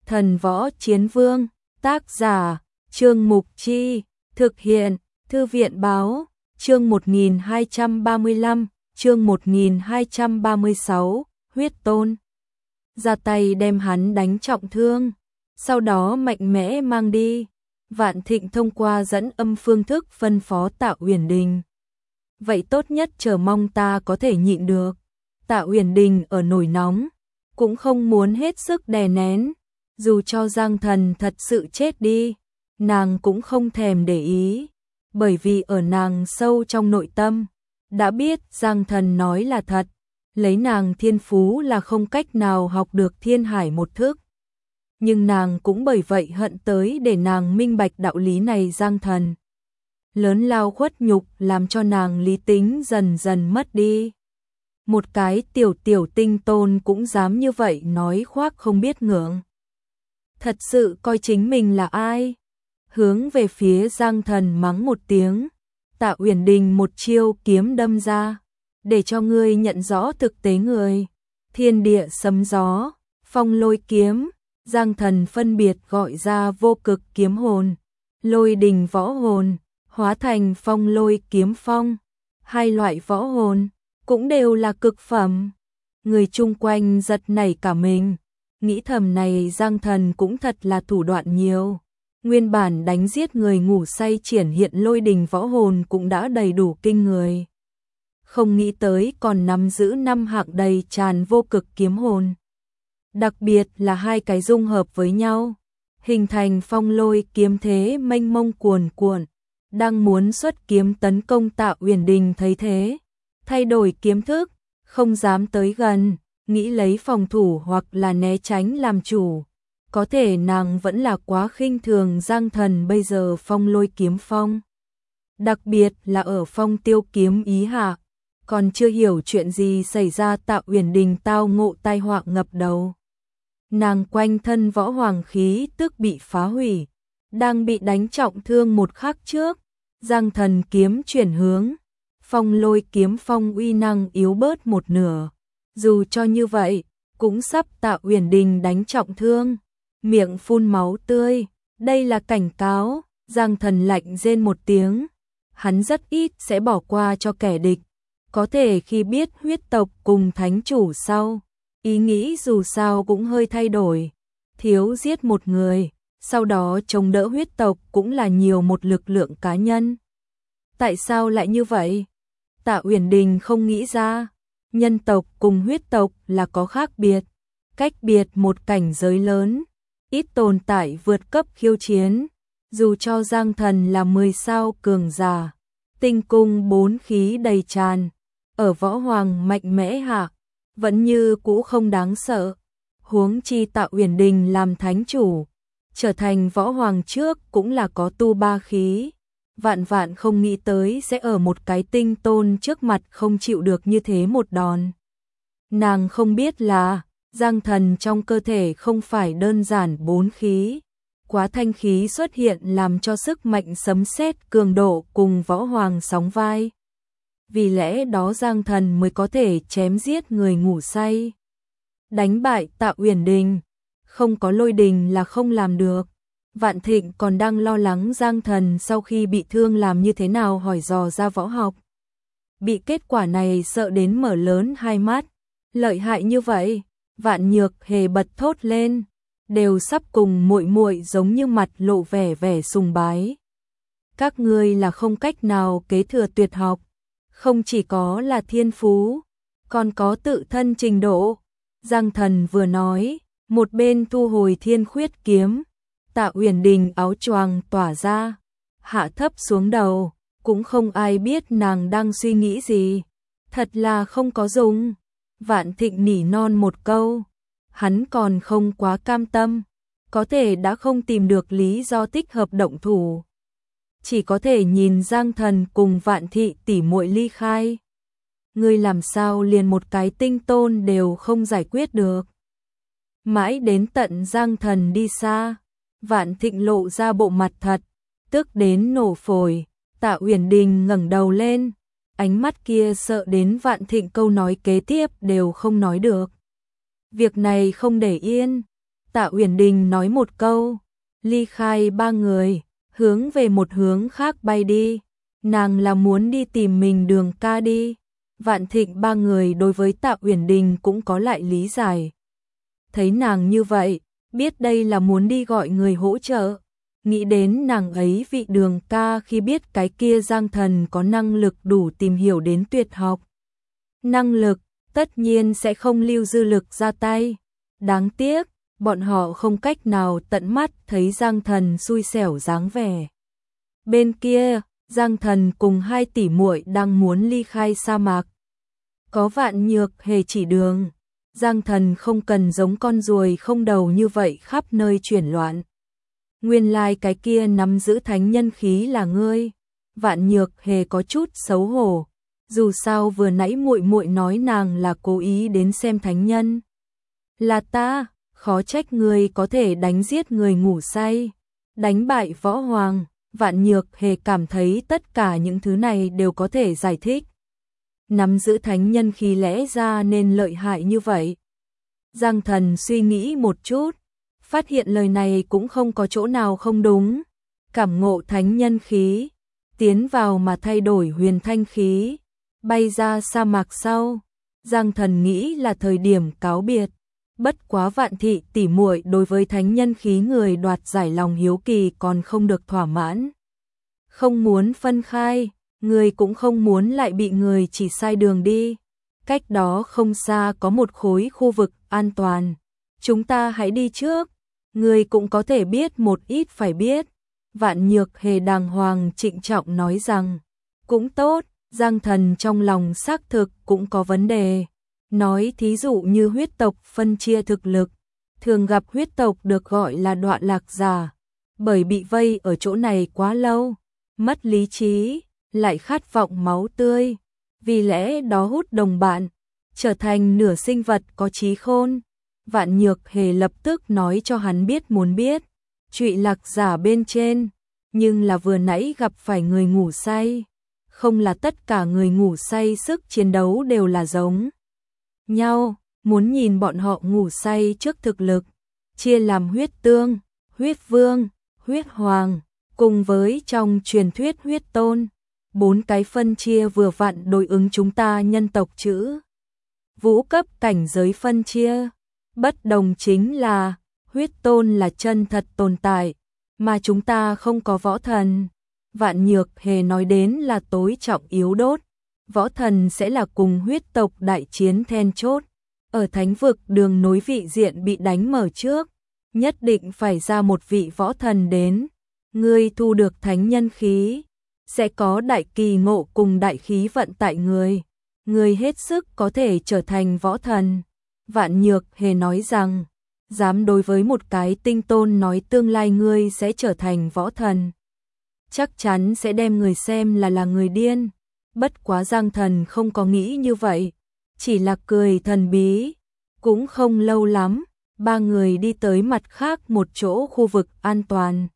Thần Võ Chiến Vương, tác giả, Trương Mục Chi, thực hiện, Thư viện Báo, chương 1235, chương 1236, huyết tôn. Ra tay đem hắn đánh trọng thương, sau đó mạnh mẽ mang đi. Vạn Thịnh thông qua dẫn âm phương thức phân phó Tạ Uyển Đình. Vậy tốt nhất chờ mong ta có thể nhịn được. Tạ Uyển Đình ở nổi nóng, cũng không muốn hết sức đè nén. Dù cho Giang Thần thật sự chết đi, nàng cũng không thèm để ý. Bởi vì ở nàng sâu trong nội tâm, đã biết Giang Thần nói là thật. Lấy nàng thiên phú là không cách nào học được thiên hải một thức. Nhưng nàng cũng bởi vậy hận tới để nàng minh bạch đạo lý này. Giang Thần lớn lao khuất nhục làm cho nàng lý tính dần dần mất đi. Một cái tiểu tinh tôn cũng dám như vậy nói khoác không biết ngượng. Thật sự coi chính mình là ai? Hướng về phía Giang Thần mắng một tiếng, Tạ Uyển Đình một chiêu kiếm đâm ra, để cho ngươi nhận rõ thực tế người. Thiên địa sấm gió, phong lôi kiếm. Giang Thần phân biệt gọi ra vô cực kiếm hồn, lôi đình võ hồn, hóa thành phong lôi kiếm phong. Hai loại võ hồn cũng đều là cực phẩm. Người chung quanh giật nảy cả mình, nghĩ thầm này Giang Thần cũng thật là thủ đoạn nhiều. Nguyên bản đánh giết người ngủ say triển hiện lôi đình võ hồn cũng đã đầy đủ kinh người. Không nghĩ tới còn nắm giữ 5 hạng đầy tràn vô cực kiếm hồn. Đặc biệt là hai cái dung hợp với nhau, hình thành phong lôi kiếm thế mênh mông cuồn cuộn. Đang muốn xuất kiếm tấn công Tạ Uyển Đình thấy thế, thay đổi kiếm thức, không dám tới gần, nghĩ lấy phòng thủ hoặc là né tránh làm chủ. Có thể nàng vẫn là quá khinh thường Giang Thần bây giờ phong lôi kiếm phong. Đặc biệt là ở phong tiêu kiếm ý hạ, còn chưa hiểu chuyện gì xảy ra. Tạ Uyển Đình tao ngộ tai họa ngập đầu. Nàng quanh thân võ hoàng khí tức bị phá hủy, đang bị đánh trọng thương một khắc trước. Giang Thần kiếm chuyển hướng, phong lôi kiếm phong uy năng yếu bớt một nửa. Dù cho như vậy, cũng sắp Tạ Uyển Đình đánh trọng thương, miệng phun máu tươi. Đây là cảnh cáo. Giang Thần lạnh rên một tiếng. Hắn rất ít sẽ bỏ qua cho kẻ địch. Có thể khi biết huyết tộc cùng thánh chủ sau, ý nghĩ dù sao cũng hơi thay đổi. Thiếu giết một người, sau đó chống đỡ huyết tộc cũng là nhiều một lực lượng cá nhân. Tại sao lại như vậy? Tạ Uyển Đình không nghĩ ra. Nhân tộc cùng huyết tộc là có khác biệt, cách biệt một cảnh giới lớn, ít tồn tại vượt cấp khiêu chiến. Dù cho Giang Thần là 10 sao cường giả, tinh cung 4 khí đầy tràn, ở võ hoàng mạnh mẽ hạ, vẫn như cũ không đáng sợ. Huống chi Tạ Uyển Đình làm thánh chủ, trở thành võ hoàng trước cũng là có tu 3 khí. Vạn không nghĩ tới sẽ ở một cái tinh tôn trước mặt không chịu được như thế một đòn. Nàng không biết là Giang Thần trong cơ thể không phải đơn giản 4 khí. Quá thanh khí xuất hiện làm cho sức mạnh sấm sét cường độ cùng võ hoàng sóng vai. Vì lẽ đó Giang Thần mới có thể chém giết người ngủ say, đánh bại Tạ Uyển Đình. Không có lôi đình là không làm được. Vạn Thịnh còn đang lo lắng Giang Thần sau khi bị thương làm như thế nào hỏi dò ra võ học. Bị kết quả này sợ đến mở lớn hai mắt. Lợi hại như vậy? Vạn Nhược Hề bật thốt lên, đều sắp cùng muội muội giống như mặt lộ vẻ sùng bái. Các ngươi là không cách nào kế thừa tuyệt học, không chỉ có là thiên phú, còn có tự thân trình độ. Giang Thần vừa nói, một bên thu hồi thiên khuyết kiếm. Tạ Uyển Đình áo choàng tỏa ra, hạ thấp xuống đầu, cũng không ai biết nàng đang suy nghĩ gì. Thật là không có dùng. Vạn Thịnh nỉ non một câu, hắn còn không quá cam tâm, có thể đã không tìm được lý do thích hợp động thủ. Chỉ có thể nhìn Giang Thần cùng Vạn Thị tỉ muội ly khai. Ngươi làm sao liền một cái tinh tôn đều không giải quyết được? Mãi đến tận Giang Thần đi xa, Vạn Thịnh lộ ra bộ mặt thật, tức đến nổ phổi. Tạ Uyển Đình ngẩng đầu lên, ánh mắt kia sợ đến Vạn Thịnh câu nói kế tiếp đều không nói được. Việc này không để yên. Tạ Uyển Đình nói một câu, ly khai ba người, hướng về một hướng khác bay đi. Nàng là muốn đi tìm mình Đường ca đi. Vạn Thịnh ba người đối với Tạ Uyển Đình cũng có lại lý giải. Thấy nàng như vậy, biết đây là muốn đi gọi người hỗ trợ. Nghĩ đến nàng ấy vị Đường ca khi biết cái kia Giang Thần có năng lực đủ tìm hiểu đến tuyệt học. Năng lực, tất nhiên sẽ không lưu dư lực ra tay. Đáng tiếc, bọn họ không cách nào tận mắt thấy Giang Thần xui xẻo dáng vẻ. Bên kia, Giang Thần cùng 2 tỷ muội đang muốn ly khai sa mạc. Có Vạn Nhược Hề chỉ đường, Giang Thần không cần giống con ruồi không đầu như vậy khắp nơi chuyển loạn. Nguyên lai cái kia nắm giữ thánh nhân khí là ngươi. Vạn Nhược Hề có chút xấu hổ, dù sao vừa nãy muội muội nói nàng là cố ý đến xem thánh nhân. Là ta, khó trách ngươi có thể đánh giết người ngủ say, đánh bại võ hoàng. Vạn Nhược Hề cảm thấy tất cả những thứ này đều có thể giải thích. Nắm giữ thánh nhân khí lẽ ra nên lợi hại như vậy. Giang Thần suy nghĩ một chút, phát hiện lời này cũng không có chỗ nào không đúng. Cảm ngộ thánh nhân khí, tiến vào mà thay đổi huyền thanh khí, bay ra sa mạc sau. Giang Thần nghĩ là thời điểm cáo biệt. Bất quá Vạn thị tỷ muội đối với thánh nhân khí người đoạt giải lòng hiếu kỳ còn không được thỏa mãn. Không muốn phân khai, người cũng không muốn lại bị người chỉ sai đường đi. Cách đó không xa có một khối khu vực an toàn. Chúng ta hãy đi trước, người cũng có thể biết một ít phải biết. Vạn Nhược Hề đàng hoàng trịnh trọng nói rằng, cũng tốt, Giang Thần trong lòng xác thực cũng có vấn đề. Nói thí dụ như huyết tộc phân chia thực lực, thường gặp huyết tộc được gọi là đoạn lạc giả, bởi bị vây ở chỗ này quá lâu, mất lý trí, lại khát vọng máu tươi, vì lẽ đó hút đồng bạn, trở thành nửa sinh vật có trí khôn. Vạn Nhược Hề lập tức nói cho hắn biết muốn biết, trụy lạc giả bên trên, nhưng là vừa nãy gặp phải người ngủ say, không là tất cả người ngủ say sức chiến đấu đều là giống nhau, muốn nhìn bọn họ ngủ say trước thực lực, chia làm huyết tương, huyết vương, huyết hoàng, cùng với trong truyền thuyết huyết tôn. 4 cái phân chia vừa vặn đối ứng chúng ta nhân tộc chữ vũ cấp cảnh giới phân chia. Bất đồng chính là huyết tôn là chân thật tồn tại, mà chúng ta không có võ thần. Vạn Nhược Hề nói đến là tối trọng yếu đốt. Võ thần sẽ là cùng huyết tộc đại chiến then chốt. Ở thánh vực đường nối vị diện bị đánh mở trước, nhất định phải ra một vị võ thần đến. Ngươi thu được thánh nhân khí, sẽ có đại kỳ ngộ cùng đại khí vận tại người. Ngươi hết sức có thể trở thành võ thần. Vạn Nhược Hề nói rằng, dám đối với một cái tinh tôn nói tương lai ngươi sẽ trở thành võ thần, chắc chắn sẽ đem người xem là người điên. Bất quá Giang Thần không có nghĩ như vậy, chỉ là cười thần bí. Cũng không lâu lắm, 3 người đi tới mặt khác một chỗ khu vực an toàn.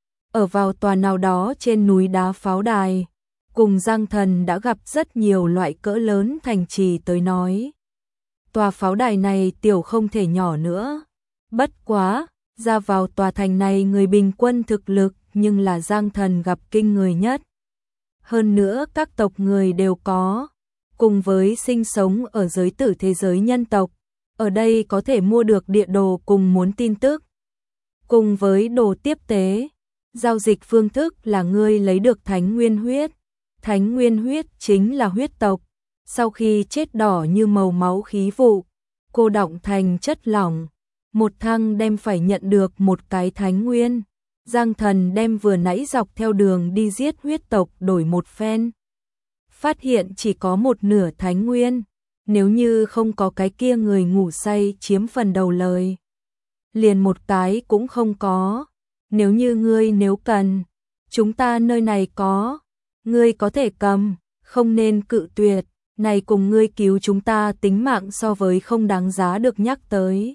Ở vào tòa nào đó trên núi đá pháo đài, cùng Giang Thần đã gặp rất nhiều loại cỡ lớn thành trì tới nói. Tòa pháo đài này tiểu không thể nhỏ nữa. Bất quá, ra vào tòa thành này người bình quân thực lực nhưng là Giang Thần gặp kinh người nhất. Hơn nữa các tộc người đều có, cùng với sinh sống ở giới tử thế giới nhân tộc, ở đây có thể mua được địa đồ cùng muốn tin tức. Cùng với đồ tiếp tế, giao dịch phương thức là ngươi lấy được thánh nguyên huyết. Thánh nguyên huyết chính là huyết tộc, sau khi chết đỏ như màu máu khí vụ, cô đọng thành chất lỏng. Một thăng đem phải nhận được một cái thánh nguyên. Giang Thần đem vừa nãy dọc theo đường đi giết huyết tộc đổi một phen. Phát hiện chỉ có một nửa thánh nguyên, nếu như không có cái kia người ngủ say chiếm phần đầu lời. Liền một cái cũng không có. Nếu như ngươi nếu cần, chúng ta nơi này có, ngươi có thể cầm, không nên cự tuyệt, này cùng ngươi cứu chúng ta tính mạng so với không đáng giá được nhắc tới.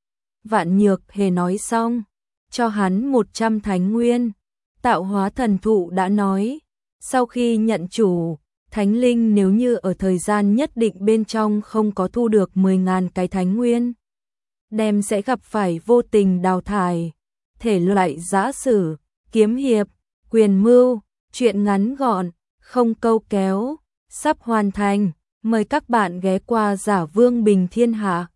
Vạn Nhược Hề nói xong, cho hắn 100 thánh nguyên. Tạo hóa thần thụ đã nói, sau khi nhận chủ, thánh linh nếu như ở thời gian nhất định bên trong không có thu được 10.000 cái thánh nguyên, đem sẽ gặp phải vô tình đào thải. Thể loại giã sử, kiếm hiệp, quyền mưu, truyện ngắn gọn, không câu kéo, sắp hoàn thành. Mời các bạn ghé qua Giả Vương Bình Thiên Hạ.